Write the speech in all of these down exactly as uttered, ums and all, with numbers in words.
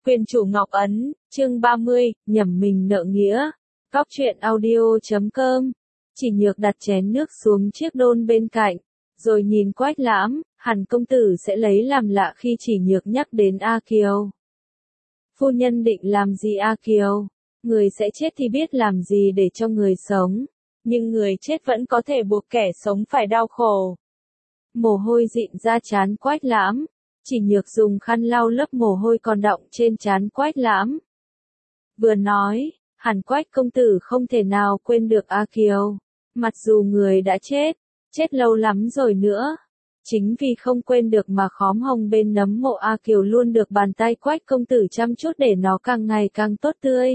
Quyền chủ Ngọc Ấn, chương ba mươi, nhầm mình nợ nghĩa. Góc truyện audio chấm com. Chỉ Nhược đặt chén nước xuống chiếc đôn bên cạnh, rồi nhìn Quách Lãm, hẳn công tử sẽ lấy làm lạ khi Chỉ Nhược nhắc đến A Kiều. Phu nhân định làm gì A Kiều? Người sẽ chết thì biết làm gì để cho người sống, nhưng người chết vẫn có thể buộc kẻ sống phải đau khổ. Mồ hôi dịn ra trán Quách Lãm. Chỉ Nhược dùng khăn lau lớp mồ hôi còn đọng trên trán Quách Lãm. Vừa nói, hẳn Quách công tử không thể nào quên được A Kiều. Mặc dù người đã chết, chết lâu lắm rồi nữa. Chính vì không quên được mà khóm hồng bên nấm mộ A Kiều luôn được bàn tay Quách công tử chăm chút để nó càng ngày càng tốt tươi.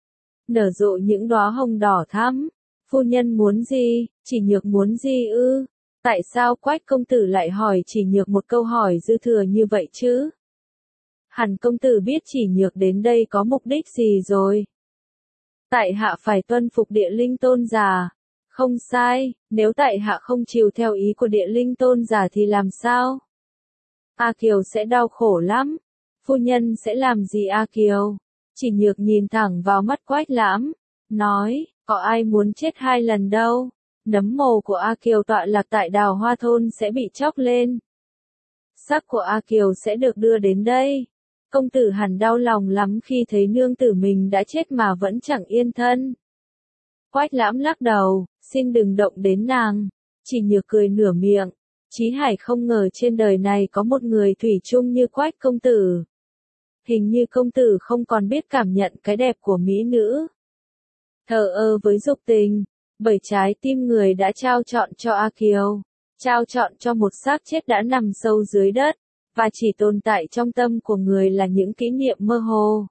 Nở rộ những đóa hồng đỏ thắm. Phu nhân muốn gì? Chỉ Nhược muốn gì ư? Tại sao Quách công tử lại hỏi Chỉ Nhược một câu hỏi dư thừa như vậy chứ? Hẳn công tử biết Chỉ Nhược đến đây có mục đích gì rồi. Tại hạ phải tuân phục địa linh tôn giả. Không sai, nếu tại hạ không chiều theo ý của địa linh tôn giả thì làm sao? A Kiều sẽ đau khổ lắm. Phu nhân sẽ làm gì A Kiều? Chỉ Nhược nhìn thẳng vào mắt Quách Lãm, nói, có ai muốn chết hai lần đâu. Nấm mồ của A Kiều tọa lạc tại Đào Hoa thôn sẽ bị chóc lên. Xác của A Kiều sẽ được đưa đến đây. Công tử hẳn đau lòng lắm khi thấy nương tử mình đã chết mà vẫn chẳng yên thân. Quách Lãm lắc đầu, xin đừng động đến nàng. Chỉ Nhược cười nửa miệng. Chí Hải không ngờ trên đời này có một người thủy chung như Quách công tử. Hình như công tử không còn biết cảm nhận cái đẹp của mỹ nữ. Thờ ơ với dục tình. Bởi trái tim người đã trao chọn cho A Kiều, trao chọn cho một xác chết đã nằm sâu dưới đất, và chỉ tồn tại trong tâm của người là những kỷ niệm mơ hồ.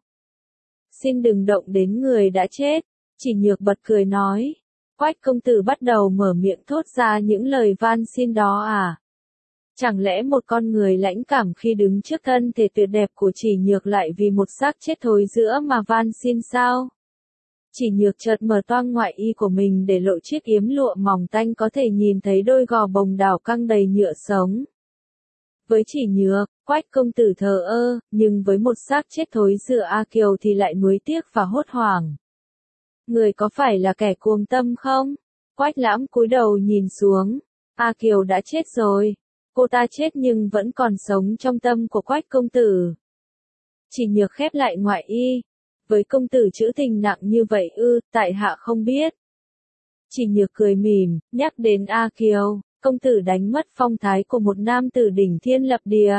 Xin đừng động đến người đã chết, Chỉ Nhược bật cười nói. Quách công tử bắt đầu mở miệng thốt ra những lời van xin đó à? Chẳng lẽ một con người lãnh cảm khi đứng trước thân thể tuyệt đẹp của Chỉ Nhược lại vì một xác chết thối rữa mà van xin sao? Chỉ Nhược chợt mở toang ngoại y của mình để lộ chiếc yếm lụa mỏng tanh có thể nhìn thấy đôi gò bồng đảo căng đầy nhựa sống. Với Chỉ Nhược, Quách công tử thờ ơ, nhưng với một xác chết thối rữa A Kiều thì lại nuối tiếc và hốt hoảng. Người có phải là kẻ cuồng tâm không? Quách Lãm cúi đầu nhìn xuống. A Kiều đã chết rồi. Cô ta chết nhưng vẫn còn sống trong tâm của Quách công tử. Chỉ Nhược khép lại ngoại y. Với công tử trữ tình nặng như vậy ư, tại hạ không biết. Chỉ Nhược cười mỉm, nhắc đến A Kiều, công tử đánh mất phong thái của một nam tử đỉnh thiên lập địa.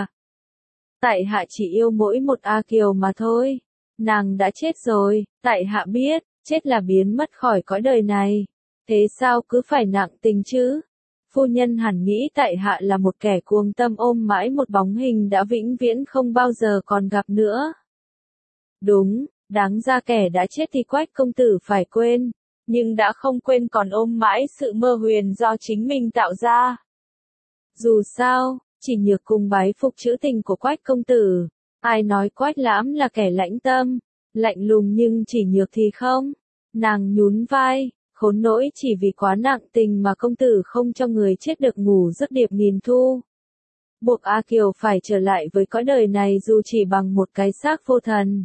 Tại hạ chỉ yêu mỗi một A Kiều mà thôi. Nàng đã chết rồi, tại hạ biết, chết là biến mất khỏi cõi đời này. Thế sao cứ phải nặng tình chứ? Phu nhân hẳn nghĩ tại hạ là một kẻ cuồng tâm ôm mãi một bóng hình đã vĩnh viễn không bao giờ còn gặp nữa. Đúng. Đáng ra kẻ đã chết thì Quách công tử phải quên, nhưng đã không quên còn ôm mãi sự mơ huyền do chính mình tạo ra. Dù sao, Chỉ Nhược cùng bái phục trữ tình của Quách công tử. Ai nói Quách Lãm là kẻ lãnh tâm, lạnh lùng nhưng Chỉ Nhược thì không. Nàng nhún vai, khốn nỗi chỉ vì quá nặng tình mà công tử không cho người chết được ngủ giấc điệp nghìn thu. Buộc A Kiều phải trở lại với cõi đời này dù chỉ bằng một cái xác vô thần.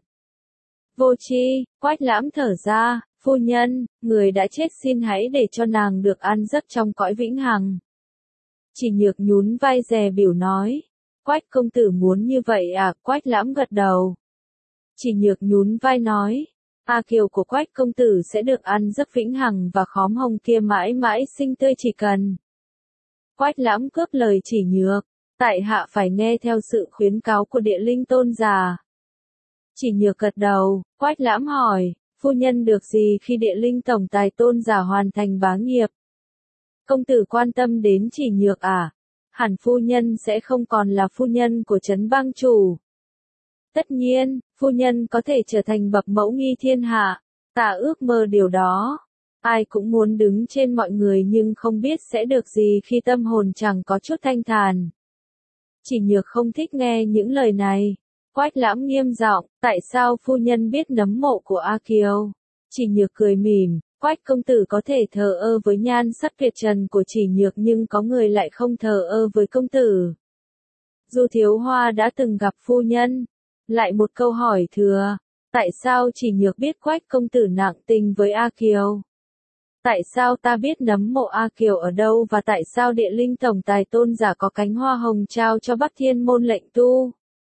Vô tri, Quách Lãm thở ra, phu nhân, người đã chết xin hãy để cho nàng được an giấc trong cõi vĩnh hằng. Chỉ Nhược nhún vai dè biểu nói. Quách công tử muốn như vậy à? Quách Lãm gật đầu. Chỉ Nhược nhún vai nói. A Kiều của Quách công tử sẽ được ăn giấc vĩnh hằng và khóm hồng kia mãi mãi xinh tươi chỉ cần. Quách Lãm cướp lời Chỉ Nhược. Tại hạ phải nghe theo sự khuyến cáo của địa linh tôn giả. Chỉ Nhược gật đầu. Quách Lãm hỏi, phu nhân được gì khi địa linh tổng tài tôn giả hoàn thành bá nghiệp? Công tử quan tâm đến Chỉ Nhược à? Hẳn phu nhân sẽ không còn là phu nhân của Trấn Bang chủ. Tất nhiên, phu nhân có thể trở thành bậc mẫu nghi thiên hạ. Ta ước mơ điều đó. Ai cũng muốn đứng trên mọi người nhưng không biết sẽ được gì khi tâm hồn chẳng có chút thanh thản. Chỉ Nhược không thích nghe những lời này. Quách Lãm nghiêm giọng, tại sao phu nhân biết nấm mộ của A Kiều? Chỉ Nhược cười mỉm, Quách công tử có thể thờ ơ với nhan sắc tuyệt trần của Chỉ Nhược nhưng có người lại không thờ ơ với công tử. Du Thiếu Hoa đã từng gặp phu nhân, Lại một câu hỏi thừa. Tại sao chỉ nhược biết Quách công tử nặng tình với A Kiều? Tại sao ta biết nấm mộ A Kiều ở đâu và tại sao địa linh tổng tài tôn giả có cánh hoa hồng trao cho Bắc Thiên môn lệnh tu?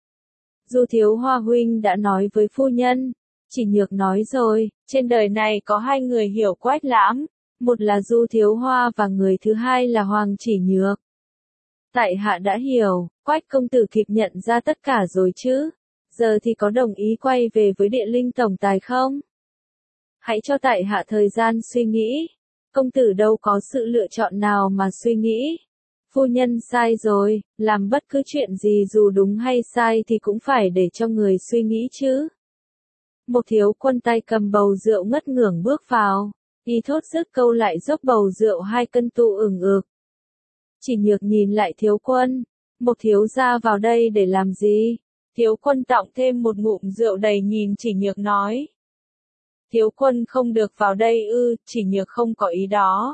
Du thiếu hoa huynh đã nói với phu nhân. Chỉ nhược nói rồi, trên đời này có hai người hiểu Quách Lãm, một là Du thiếu hoa và người thứ hai là Hoàng Chỉ Nhược. Tại hạ đã hiểu, Quách công tử kịp nhận ra tất cả rồi chứ? Giờ thì có đồng ý quay về với địa linh tổng tài không? Hãy cho tại hạ thời gian suy nghĩ. Công tử đâu có sự lựa chọn nào mà suy nghĩ. Phu nhân sai rồi, làm bất cứ chuyện gì dù đúng hay sai thì cũng phải để cho người suy nghĩ chứ. Một thiếu quân tay cầm bầu rượu ngất ngưởng bước vào, y thốt dứt câu lại dốc bầu rượu hai cân tụ ửng ực. Chỉ nhược nhìn lại thiếu quân, một thiếu gia vào đây để làm gì? Thiếu quân tọng thêm một ngụm rượu đầy nhìn chỉ nhược nói. Thiếu quân không được vào đây ư, chỉ nhược không có ý đó.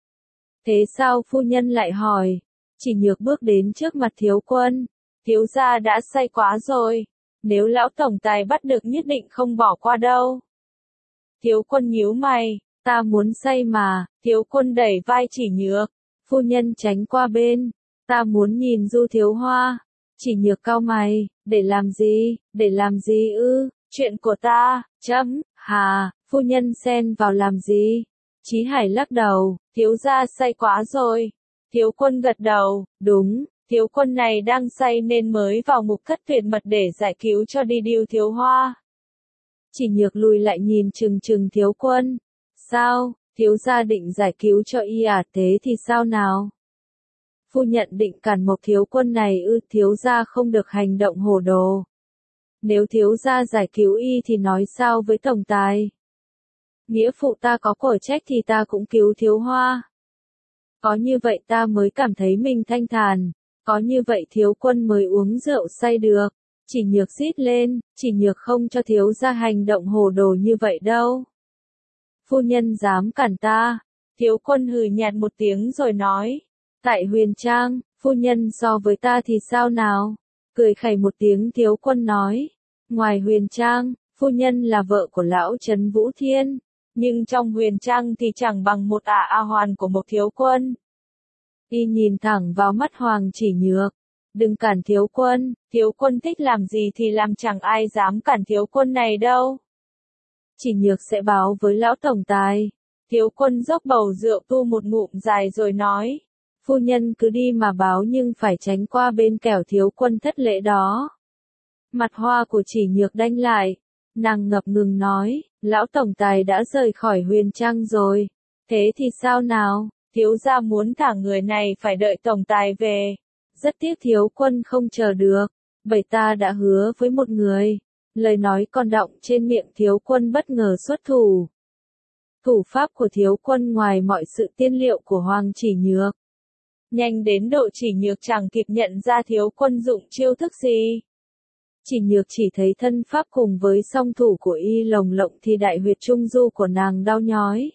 Thế sao phu nhân lại hỏi? Chỉ nhược bước đến trước mặt thiếu quân. Thiếu gia đã say quá rồi. Nếu lão tổng tài bắt được nhất định không bỏ qua đâu. Thiếu quân nhíu mày, ta muốn say mà, thiếu quân đẩy vai chỉ nhược. Phu nhân tránh qua bên, ta muốn nhìn Du thiếu hoa. Chỉ nhược cau mày, để làm gì, để làm gì ư, chuyện của ta, chấm, hà, phu nhân xen vào làm gì? Chí Hải lắc đầu, thiếu gia say quá rồi. Thiếu quân gật đầu, đúng, thiếu quân này đang say nên mới vào ngục thất tuyệt mật để giải cứu cho đi điêu thiếu hoa. Chỉ nhược lùi lại nhìn chừng chừng thiếu quân. Sao, thiếu gia định giải cứu cho y à, thế thì sao nào? Phu nhận định cản một thiếu quân này ư, thiếu gia không được hành động hồ đồ. Nếu thiếu gia giải cứu y thì nói sao với tổng tài? Nghĩa phụ ta có của trách thì ta cũng cứu thiếu hoa. Có như vậy ta mới cảm thấy mình thanh thản, có như vậy thiếu quân mới uống rượu say được. Chỉ nhược rít lên, chỉ nhược không cho thiếu gia hành động hồ đồ như vậy đâu. Phu nhân dám cản ta? Thiếu quân hừ nhạt một tiếng rồi nói. Tại Huyền Trang, phu nhân so với ta thì sao nào? Cười khẩy một tiếng thiếu quân nói. Ngoài Huyền Trang, phu nhân là vợ của lão Trấn Vũ Thiên. Nhưng trong Huyền Trang thì chẳng bằng một ả a hoàn của một thiếu quân. Y nhìn thẳng vào mắt Hoàng Chỉ Nhược. Đừng cản thiếu quân, thiếu quân thích làm gì thì làm, chẳng ai dám cản thiếu quân này đâu. Chỉ Nhược sẽ báo với lão tổng tài. Thiếu quân dốc bầu rượu tu một ngụm dài rồi nói. Phu nhân cứ đi mà báo nhưng phải tránh qua bên kẻo thiếu quân thất lễ đó. Mặt hoa của Chỉ Nhược đanh lại. Nàng ngập ngừng nói, lão tổng tài đã rời khỏi Huyền Trang rồi. Thế thì sao nào, thiếu gia muốn thả người này phải đợi tổng tài về. Rất tiếc thiếu quân không chờ được, bởi ta đã hứa với một người. Lời nói còn đọng trên miệng thiếu quân bất ngờ xuất thủ. Thủ pháp của thiếu quân ngoài mọi sự tiên liệu của Hoàng Chỉ Nhược. Nhanh đến độ Chỉ Nhược chẳng kịp nhận ra thiếu quân dụng chiêu thức gì. Chỉ Nhược chỉ thấy thân pháp cùng với song thủ của y lồng lộng thì đại huyệt trung du của nàng đau nhói.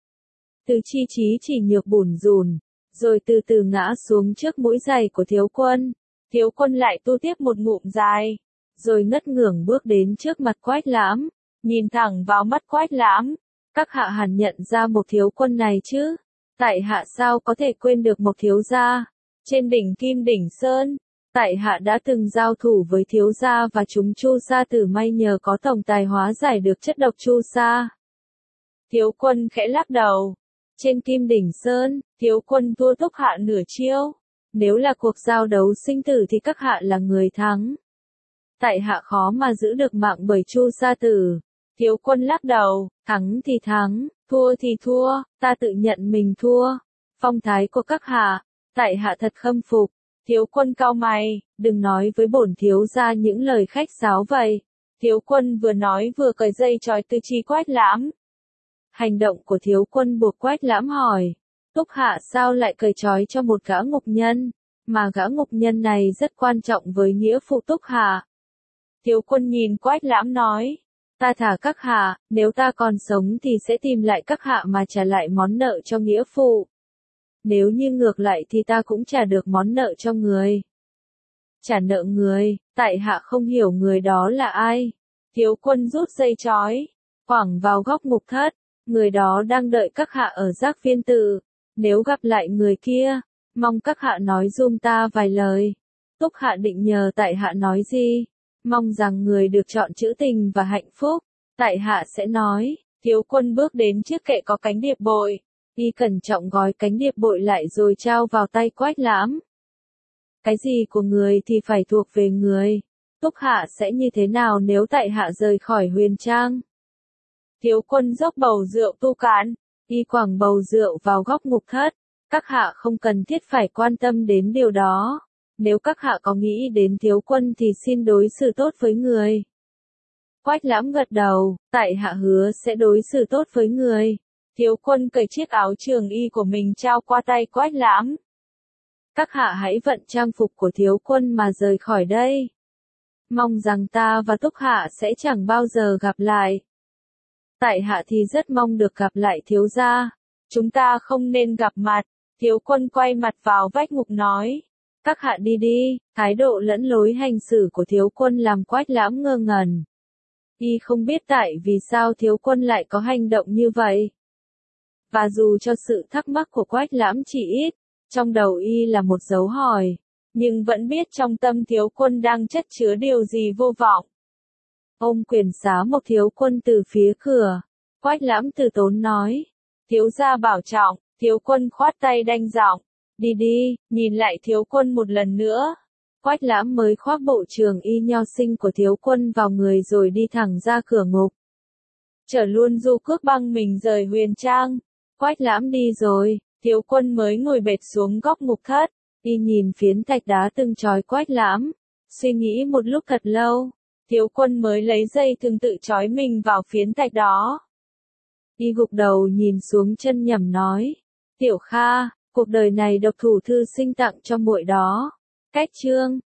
Từ chi trí Chỉ Nhược bủn rủn, rồi từ từ ngã xuống trước mũi giày của thiếu quân. Thiếu quân lại tu tiếp một ngụm dài, rồi ngất ngưởng bước đến trước mặt Quách Lãm, nhìn thẳng vào mắt Quách Lãm. Các hạ hẳn nhận ra một thiếu quân này chứ? Tại hạ sao có thể quên được một thiếu gia? Trên đỉnh Kim Đỉnh Sơn, tại hạ đã từng giao thủ với thiếu gia và chúng Chu Sa Tử may nhờ có tổng tài hóa giải được chất độc Chu Sa. Thiếu quân khẽ lắc đầu. Trên Kim Đỉnh Sơn, thiếu quân thua Túc hạ nửa chiêu. Nếu là cuộc giao đấu sinh tử thì các hạ là người thắng. Tại hạ khó mà giữ được mạng bởi Chu Sa Tử. Thiếu quân lắc đầu, thắng thì thắng, thua thì thua, ta tự nhận mình thua. Phong thái của các hạ, tại hạ thật khâm phục. Thiếu quân cau mày, đừng nói với bổn thiếu gia những lời khách sáo vậy. Thiếu quân vừa nói vừa cởi dây trói tư chi Quách Lãm. Hành động của thiếu quân buộc Quách Lãm hỏi, Túc hạ sao lại cởi trói cho một gã ngục nhân, mà gã ngục nhân này rất quan trọng với nghĩa phụ Túc hạ. Thiếu quân nhìn Quách Lãm nói, ta thả các hạ, nếu ta còn sống thì sẽ tìm lại các hạ mà trả lại món nợ cho nghĩa phụ. Nếu như ngược lại thì ta cũng trả được món nợ cho người. trả nợ người, tại hạ không hiểu người đó là ai. Thiếu quân rút dây trói, quẳng vào góc ngục thất, người đó đang đợi các hạ ở giác viên tự, nếu gặp lại người kia, mong các hạ nói giùm ta vài lời. Túc hạ định nhờ tại hạ nói gì? Mong rằng người được chọn trữ tình và hạnh phúc, tại hạ sẽ nói. Thiếu quân bước đến chiếc kệ có cánh điệp bội, y cẩn trọng gói cánh điệp bội lại rồi trao vào tay Quách Lãm. Cái gì của người thì phải thuộc về người. Túc hạ sẽ như thế nào nếu tại hạ rời khỏi Huyền Trang? Thiếu quân dốc bầu rượu tu cạn, y quẳng bầu rượu vào góc ngục thất. Các hạ không cần thiết phải quan tâm đến điều đó. Nếu các hạ có nghĩ đến thiếu quân thì xin đối xử tốt với người. Quách Lãm gật đầu, tại hạ hứa sẽ đối xử tốt với người. Thiếu quân cởi chiếc áo trường y của mình trao qua tay Quách Lãm. Các hạ hãy vận trang phục của thiếu quân mà rời khỏi đây. Mong rằng ta và Túc hạ sẽ chẳng bao giờ gặp lại. Tại hạ thì rất mong được gặp lại thiếu gia. Chúng ta không nên gặp mặt. Thiếu quân quay mặt vào vách ngục nói. Các hạ đi đi. Thái độ lẫn lối hành xử của thiếu quân làm Quách Lãm ngơ ngẩn. Y không biết tại vì sao thiếu quân lại có hành động như vậy. Và dù cho sự thắc mắc của Quách Lãm chỉ ít, trong đầu y là một dấu hỏi, nhưng vẫn biết trong tâm thiếu quân đang chất chứa điều gì vô vọng. Ôm quyền xá một thiếu quân từ phía cửa, Quách Lãm từ tốn nói, thiếu gia bảo trọng. Thiếu quân khoát tay đanh giọng, đi đi, nhìn lại thiếu quân một lần nữa. Quách Lãm mới khoác bộ trường y nho sinh của thiếu quân vào người rồi đi thẳng ra cửa ngục. Chở luôn du cước băng mình rời Huyền Trang. Quách Lãm đi rồi, thiếu quân mới ngồi bệt xuống góc ngục thất, y nhìn phiến thạch đá từng trói Quách Lãm, suy nghĩ một lúc thật lâu, thiếu quân mới lấy dây thừng tự trói mình vào phiến thạch đó. Y gục đầu nhìn xuống chân nhẩm nói, Tiểu Kha, cuộc đời này độc thủ thư sinh tặng cho muội đó. Cách chương